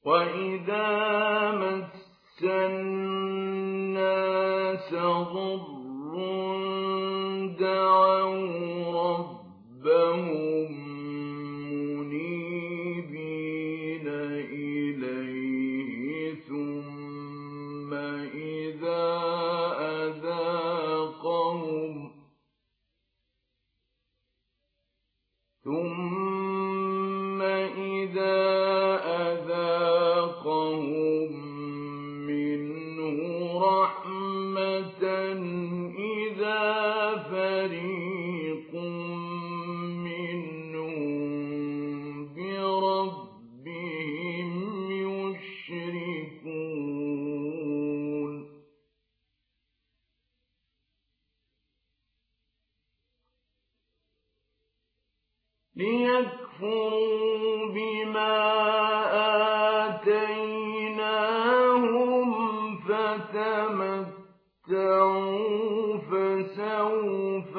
وَإِذَا مَسَّ النَّاسَ ضُرٌّ دَعَوْا رَبَّهُم مُّنِيبِينَ إِلَيْهِ ثُمَّ إِذَا أَذَاقَهُم مِّنْهُ رَحْمَةً إِذَا فَرِيقٌ مِّنْهُم بِرَبِّهِمْ يُشْرِكُونَ لِيَكْفُرُوا بِمَا آتَيْنَاهُمْ فَتَمَتَّعُوا فَسَوْفَ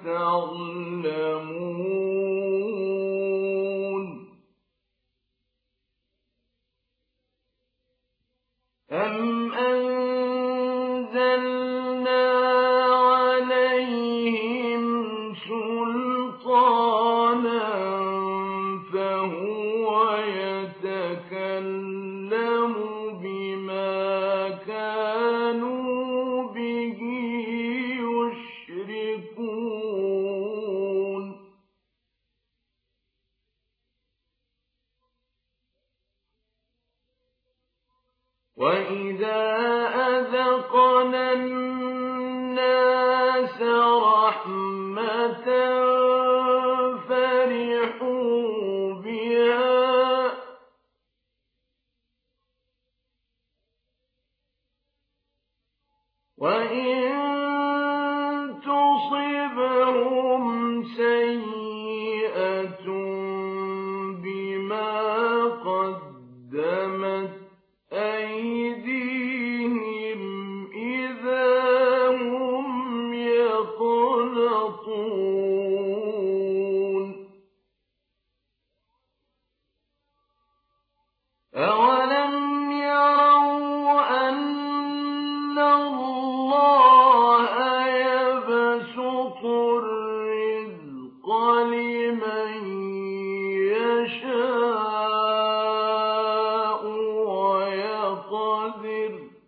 تَعْلَمُونَ أَمْ أَنزَلْنَا عَلَيْهِمْ سُلْطَانًا فَهُوَ يَتَكَلَّمُ بِمَا كَانُوا بِهِ يُشْرِكُونَ وَإِذَا أَذَقْنَا النَّاسَ رَحْمَةً فَرِحُوا بِهَا وَإِن تُصِبْهُمْ سَيِّئَةٌ بِمَا قَدَّمَتْ أَيْدِيهِمْ إِذَا هُمْ يَقْنَطُونَ أَوَلَمْ يَرَوْا أَنَّ اللَّهَ يَبْسُطُ الرِّزْقَ لِمَن يَشَاءُ وَيَقْدِرُ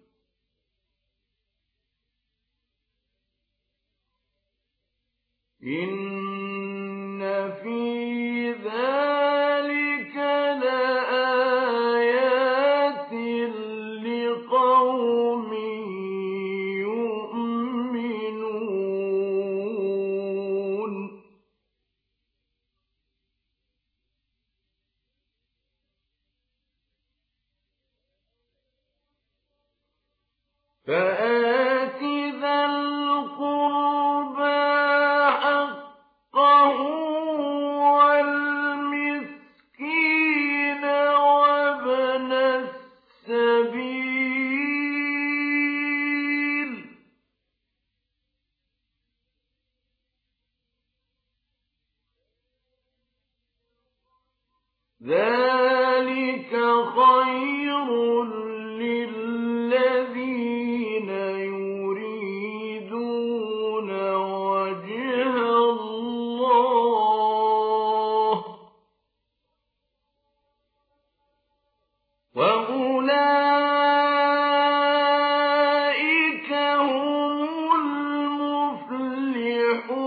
إِنَّ فِي ذَلِكَ لَآيَاتٍ لِقَوْمٍ يُؤْمِنُونَ فَآتِ ذَا الْقُرْبَىٰ حَقَّهُ وَالْمِسْكِينَ وَابْنَ السَّبِيلِ ذَٰلِكَ خَيْرٌ لِّلَّذِينَ يُرِيدُونَ وَجْهَ اللَّهِ وَأُولَٰئِكَ هُمُ الْمُفْلِحُونَ.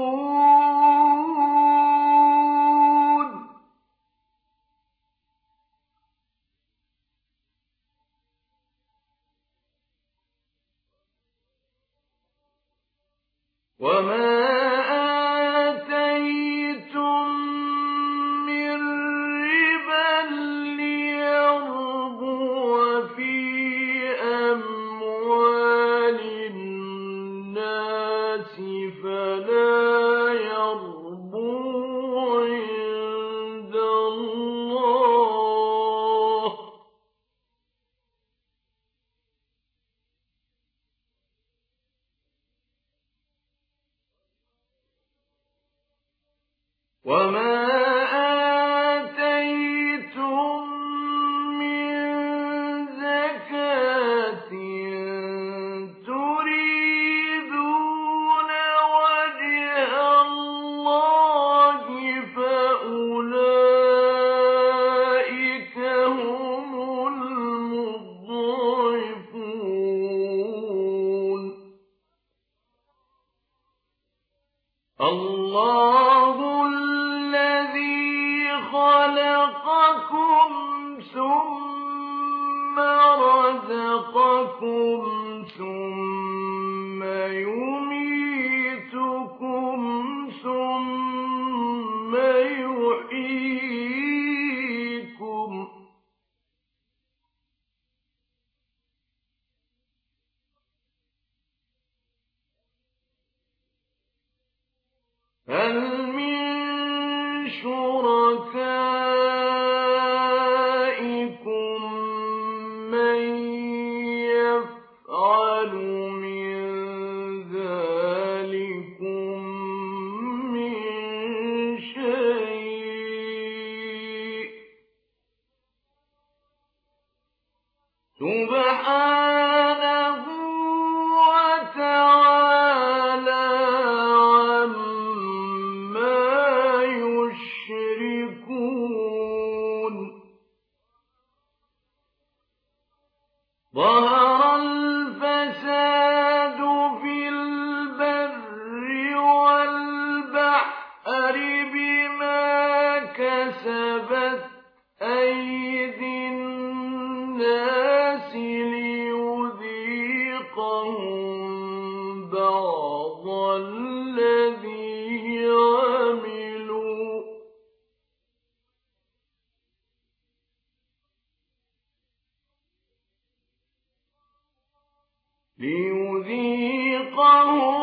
شُرَكَائِكُم مَّن يَفْعَلُ مِن ذَٰلِكُم مِّن شَيْءٍ ۚ سُبْحَانَهُ وَتَعَالَىٰ عَمَّا يُشْرِكُونَ ظَهَرَ الْفَسَادُ فِي الْبَرِّ وَالْبَحْرِ بِمَا كَسَبَتْ أَيْدِي النَّاسِ لِيُذِيقَهُم بَعْضَ الَّذِي عَمِلُوا ۗ لِيُذِيقَهُم